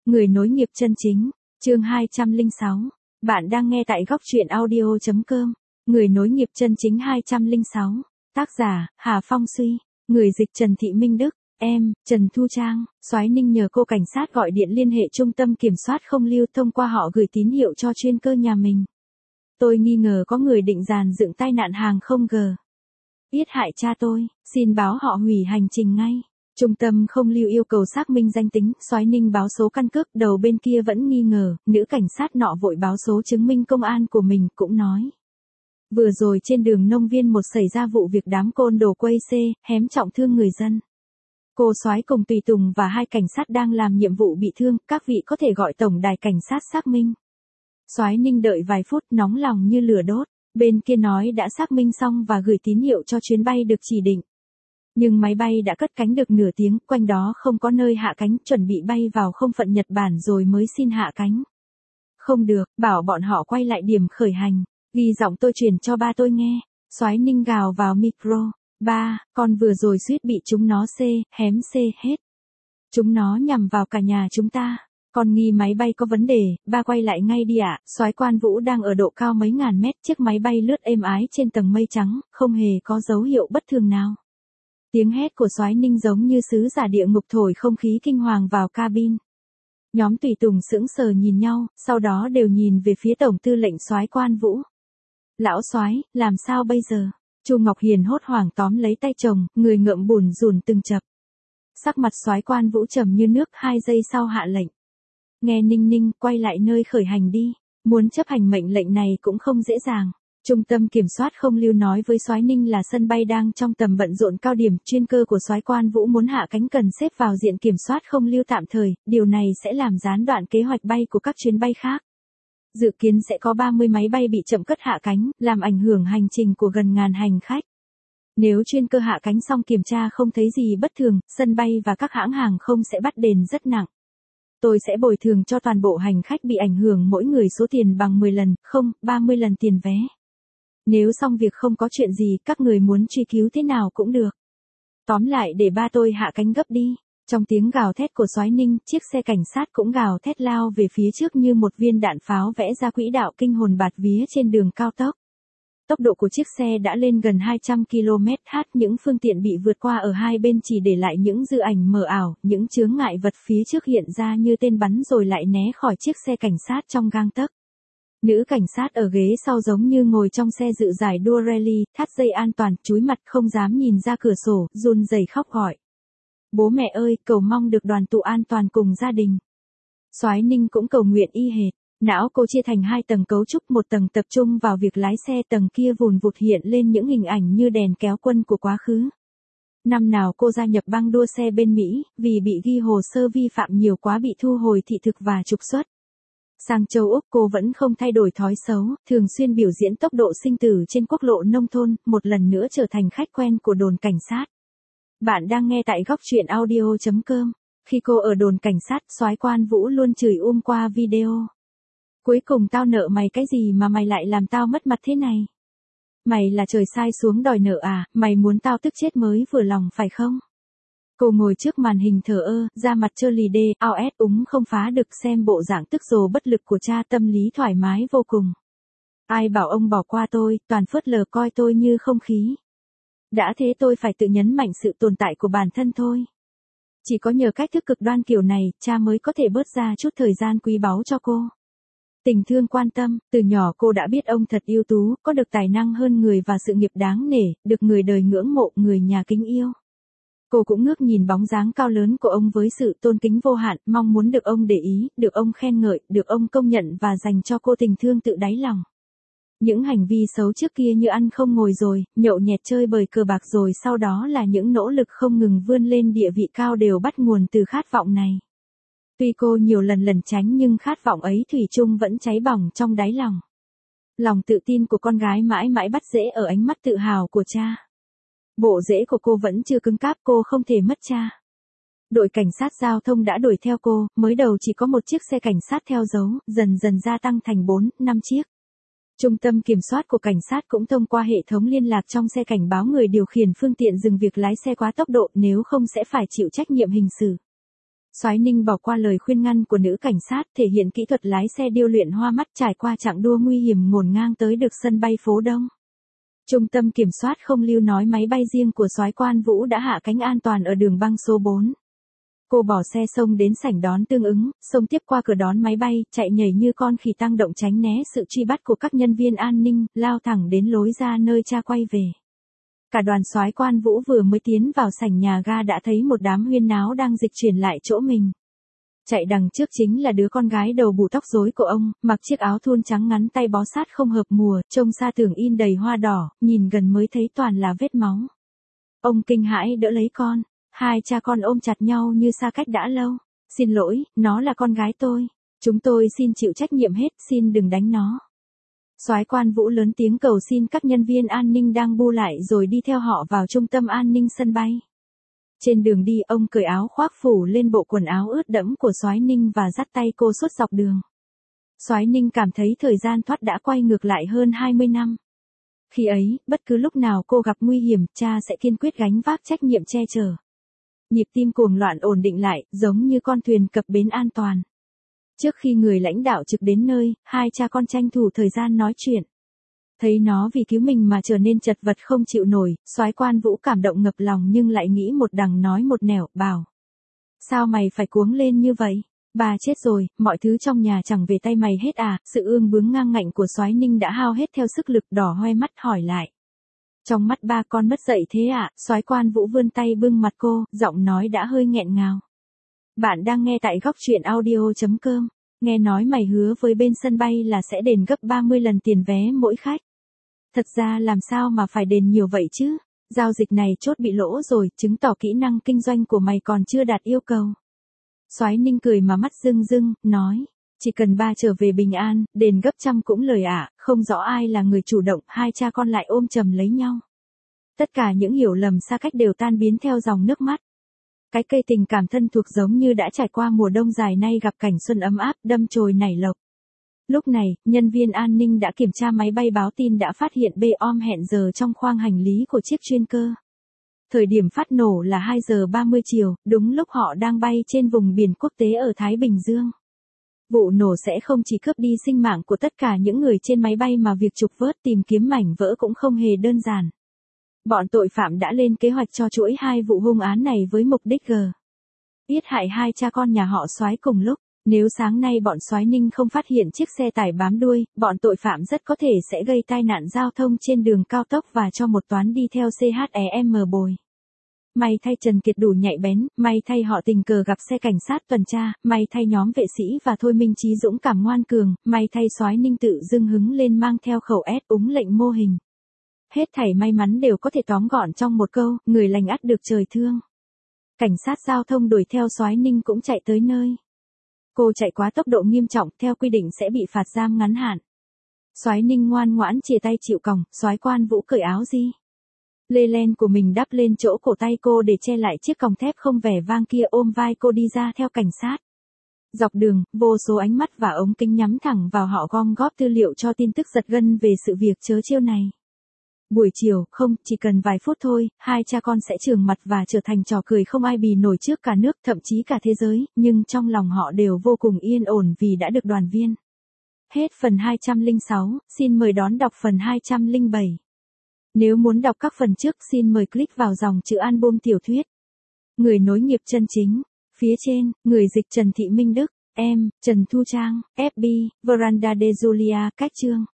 Người nối nghiệp chân chính, chương 206. Bạn đang nghe tại góc truyện audio.com. Người nối nghiệp chân chính 206. Tác giả, Hà Phong Suy. Người dịch Trần Thị Minh Đức. Em, Trần Thu Trang. Soái Ninh nhờ cô cảnh sát gọi điện liên hệ trung tâm kiểm soát không lưu thông qua họ gửi tín hiệu cho chuyên cơ nhà mình. Tôi nghi ngờ có người định dàn dựng tai nạn hàng không g. Yết hại cha tôi, xin báo họ hủy hành trình ngay. Trung tâm không lưu yêu cầu xác minh danh tính, Soái Ninh báo số căn cước, đầu bên kia vẫn nghi ngờ, nữ cảnh sát nọ vội báo số chứng minh công an của mình, cũng nói. Vừa rồi trên đường Nông Viên 1 xảy ra vụ việc đám côn đồ quây xe, hém trọng thương người dân. Cô soái cùng tùy tùng và 2 cảnh sát đang làm nhiệm vụ bị thương, các vị có thể gọi tổng đài cảnh sát xác minh. Soái Ninh đợi vài phút nóng lòng như lửa đốt, bên kia nói đã xác minh xong và gửi tín hiệu cho chuyến bay được chỉ định. Nhưng máy bay đã cất cánh được nửa tiếng, quanh đó không có nơi hạ cánh, chuẩn bị bay vào không phận Nhật Bản rồi mới xin hạ cánh. Không được, bảo bọn họ quay lại điểm khởi hành, ghi giọng tôi truyền cho ba tôi nghe. Soái Ninh gào vào micro, ba, con vừa rồi suýt bị chúng nó hém hết. Chúng nó nhằm vào cả nhà chúng ta. Con nghi máy bay có vấn đề, ba quay lại ngay đi ạ. Soái Quan Vũ đang ở độ cao mấy ngàn mét, chiếc máy bay lướt êm ái trên tầng mây trắng, không hề có dấu hiệu bất thường nào. Tiếng hét của Soái Ninh giống như sứ giả địa ngục thổi không khí kinh hoàng vào cabin. Nhóm tùy tùng sững sờ nhìn nhau, sau đó đều nhìn về phía tổng tư lệnh Soái Quan Vũ. Lão soái, làm sao bây giờ? Chu Ngọc Hiền hốt hoảng tóm lấy tay chồng, người ngượng bủn rủn từng chập. Sắc mặt Soái Quan Vũ trầm như nước, 2 giây sau hạ lệnh. Nghe Ninh Ninh, quay lại nơi khởi hành đi. Muốn chấp hành mệnh lệnh này cũng không dễ dàng. Trung tâm kiểm soát không lưu nói với Soái Ninh là sân bay đang trong tầm bận rộn cao điểm, chuyên cơ của Soái Quan Vũ muốn hạ cánh cần xếp vào diện kiểm soát không lưu tạm thời, điều này sẽ làm gián đoạn kế hoạch bay của các chuyến bay khác. Dự kiến sẽ có 30 máy bay bị chậm cất hạ cánh, làm ảnh hưởng hành trình của gần ngàn hành khách. Nếu chuyên cơ hạ cánh xong kiểm tra không thấy gì bất thường, sân bay và các hãng hàng không sẽ bắt đền rất nặng. Tôi sẽ bồi thường cho toàn bộ hành khách bị ảnh hưởng mỗi người số tiền bằng 10 lần, không, 30 lần tiền vé. Nếu xong việc không có chuyện gì, các người muốn truy cứu thế nào cũng được. Tóm lại để ba tôi hạ cánh gấp đi. Trong tiếng gào thét của Soái Ninh, chiếc xe cảnh sát cũng gào thét lao về phía trước như một viên đạn pháo vẽ ra quỹ đạo kinh hồn bạt vía trên đường cao tốc. Tốc độ của chiếc xe đã lên gần 200 km/h, những phương tiện bị vượt qua ở hai bên chỉ để lại những dư ảnh mờ ảo, những chướng ngại vật phía trước hiện ra như tên bắn rồi lại né khỏi chiếc xe cảnh sát trong gang tấc. Nữ cảnh sát ở ghế sau giống như ngồi trong xe dự giải đua rally, thắt dây an toàn, chúi mặt không dám nhìn ra cửa sổ, run rẩy khóc gọi. Bố mẹ ơi, cầu mong được đoàn tụ an toàn cùng gia đình. Soái Ninh cũng cầu nguyện y hệt. Não cô chia thành 2 tầng cấu trúc, một tầng tập trung vào việc lái xe, tầng kia vùn vụt hiện lên những hình ảnh như đèn kéo quân của quá khứ. Năm nào cô gia nhập bang đua xe bên Mỹ, vì bị ghi hồ sơ vi phạm nhiều quá bị thu hồi thị thực và trục xuất. Sang châu Úc cô vẫn không thay đổi thói xấu, thường xuyên biểu diễn tốc độ sinh tử trên quốc lộ nông thôn, một lần nữa trở thành khách quen của đồn cảnh sát. Bạn đang nghe tại góc truyện audio.com. Khi cô ở đồn cảnh sát, Soái Quan Vũ luôn chửi qua video. Cuối cùng tao nợ mày cái gì mà mày lại làm tao mất mặt thế này? Mày là trời sai xuống đòi nợ à, mày muốn tao tức chết mới vừa lòng phải không? Cô ngồi trước màn hình thờ ơ, da mặt trơ lì đê, ao ét úng không phá được, xem bộ dạng tức rồ bất lực của cha, tâm lý thoải mái vô cùng. Ai bảo ông bỏ qua tôi, toàn phớt lờ coi tôi như không khí. Đã thế tôi phải tự nhấn mạnh sự tồn tại của bản thân thôi. Chỉ có nhờ cách thức cực đoan kiểu này, cha mới có thể bớt ra chút thời gian quý báu cho cô. Tình thương quan tâm, từ nhỏ cô đã biết ông thật ưu tú, có được tài năng hơn người và sự nghiệp đáng nể, được người đời ngưỡng mộ, người nhà kính yêu. Cô cũng ngước nhìn bóng dáng cao lớn của ông với sự tôn kính vô hạn, mong muốn được ông để ý, được ông khen ngợi, được ông công nhận và dành cho cô tình thương tự đáy lòng. Những hành vi xấu trước kia như ăn không ngồi rồi, nhậu nhẹt chơi bời cờ bạc rồi sau đó là những nỗ lực không ngừng vươn lên địa vị cao đều bắt nguồn từ khát vọng này. Tuy cô nhiều lần lẩn tránh nhưng khát vọng ấy thủy chung vẫn cháy bỏng trong đáy lòng. Lòng tự tin của con gái mãi mãi bắt rễ ở ánh mắt tự hào của cha. Bộ rễ của cô vẫn chưa cứng cáp, cô không thể mất cha. Đội cảnh sát giao thông đã đuổi theo cô, mới đầu chỉ có một chiếc xe cảnh sát theo dấu, dần dần gia tăng thành 4, 5 chiếc. Trung tâm kiểm soát của cảnh sát cũng thông qua hệ thống liên lạc trong xe cảnh báo người điều khiển phương tiện dừng việc lái xe quá tốc độ, nếu không sẽ phải chịu trách nhiệm hình sự. Soái Ninh bỏ qua lời khuyên ngăn của nữ cảnh sát, thể hiện kỹ thuật lái xe điêu luyện hoa mắt trải qua chặng đua nguy hiểm ngổn ngang tới được sân bay phố Đông. Trung tâm kiểm soát không lưu nói máy bay riêng của soái Quan Vũ đã hạ cánh an toàn ở đường băng số 4. Cô bỏ xe xông đến sảnh đón tương ứng, xông tiếp qua cửa đón máy bay, chạy nhảy như con khỉ tăng động tránh né sự truy bắt của các nhân viên an ninh, lao thẳng đến lối ra nơi cha quay về. Cả đoàn soái Quan Vũ vừa mới tiến vào sảnh nhà ga đã thấy một đám huyên náo đang dịch chuyển lại chỗ mình. Chạy đằng trước chính là đứa con gái đầu bù tóc rối của ông, mặc chiếc áo thun trắng ngắn tay bó sát không hợp mùa, trông xa tưởng in đầy hoa đỏ, nhìn gần mới thấy toàn là vết máu. Ông kinh hãi đỡ lấy con, hai cha con ôm chặt nhau như xa cách đã lâu. Xin lỗi, nó là con gái tôi. Chúng tôi xin chịu trách nhiệm hết, xin đừng đánh nó. Soái Quan Vũ lớn tiếng cầu xin các nhân viên an ninh đang bu lại rồi đi theo họ vào trung tâm an ninh sân bay. Trên đường đi ông cởi áo khoác phủ lên bộ quần áo ướt đẫm của Soái Ninh và dắt tay cô suốt dọc đường. Soái Ninh cảm thấy thời gian thoát đã quay ngược lại hơn 20 năm. Khi ấy, bất cứ lúc nào cô gặp nguy hiểm, cha sẽ kiên quyết gánh vác trách nhiệm che chở. Nhịp tim cuồng loạn ổn định lại, giống như con thuyền cập bến an toàn. Trước khi người lãnh đạo trực đến nơi, hai cha con tranh thủ thời gian nói chuyện. Thấy nó vì cứu mình mà trở nên chật vật không chịu nổi, soái Quan Vũ cảm động ngập lòng nhưng lại nghĩ một đằng nói một nẻo, bảo. Sao mày phải cuống lên như vậy? Bà chết rồi, mọi thứ trong nhà chẳng về tay mày hết à? Sự ương bướng ngang ngạnh của soái Ninh đã hao hết theo sức lực, đỏ hoe mắt hỏi lại. Trong mắt ba con mất dậy thế ạ? Soái Quan Vũ vươn tay bưng mặt cô, giọng nói đã hơi nghẹn ngào. Bạn đang nghe tại góc truyện audio.com. Nghe nói mày hứa với bên sân bay là sẽ đền gấp 30 lần tiền vé mỗi khách. Thật ra làm sao mà phải đền nhiều vậy chứ? Giao dịch này chốt bị lỗ rồi, chứng tỏ kỹ năng kinh doanh của mày còn chưa đạt yêu cầu. Soái Ninh cười mà mắt rưng rưng, nói. Chỉ cần ba trở về bình an, đền gấp trăm cũng lời ạ. Không rõ ai là người chủ động, hai cha con lại ôm chầm lấy nhau. Tất cả những hiểu lầm xa cách đều tan biến theo dòng nước mắt. Cái cây tình cảm thân thuộc giống như đã trải qua mùa đông dài nay gặp cảnh xuân ấm áp, đâm chồi nảy lộc. Lúc này, nhân viên an ninh đã kiểm tra máy bay báo tin đã phát hiện bom hẹn giờ trong khoang hành lý của chiếc chuyên cơ. Thời điểm phát nổ là 2 giờ 30 chiều, đúng lúc họ đang bay trên vùng biển quốc tế ở Thái Bình Dương. Vụ nổ sẽ không chỉ cướp đi sinh mạng của tất cả những người trên máy bay mà việc trục vớt tìm kiếm mảnh vỡ cũng không hề đơn giản. Bọn tội phạm đã lên kế hoạch cho chuỗi hai vụ hung án này với mục đích giết hại hai cha con nhà họ Soái cùng lúc. Nếu sáng nay bọn Soái Ninh không phát hiện chiếc xe tải bám đuôi, bọn tội phạm rất có thể sẽ gây tai nạn giao thông trên đường cao tốc và cho một toán đi theo CHEM bồi. May thay Trần Kiệt đủ nhạy bén, may thay họ tình cờ gặp xe cảnh sát tuần tra, may thay nhóm vệ sĩ và Thôi Minh Chí dũng cảm ngoan cường, may thay Soái Ninh tự dưng hứng lên mang theo khẩu S úng lệnh mô hình. Hết thảy may mắn đều có thể tóm gọn trong một câu, người lành ắt được trời thương. Cảnh sát giao thông đuổi theo Soái Ninh cũng chạy tới nơi. Cô chạy quá tốc độ nghiêm trọng, theo quy định sẽ bị phạt giam ngắn hạn. Soái Ninh ngoan ngoãn chìa tay chịu còng, soái Quan Vũ cởi áo lê len của mình đắp lên chỗ cổ tay cô để che lại chiếc còng thép không vẻ vang kia, ôm vai cô đi ra theo cảnh sát. Dọc đường, vô số ánh mắt và ống kính nhắm thẳng vào họ gom góp tư liệu cho tin tức giật gân về sự việc trớ trêu này. Buổi chiều, chỉ cần vài phút thôi, hai cha con sẽ trường mặt và trở thành trò cười không ai bì nổi trước cả nước, thậm chí cả thế giới, nhưng trong lòng họ đều vô cùng yên ổn vì đã được đoàn viên. Hết phần 206, xin mời đón đọc phần 207. Nếu muốn đọc các phần trước xin mời click vào dòng chữ album tiểu thuyết. Người nối nghiệp chân chính. Phía trên, người dịch Trần Thị Minh Đức, em, Trần Thu Trang, FB, Veranda de Julia, cách chương.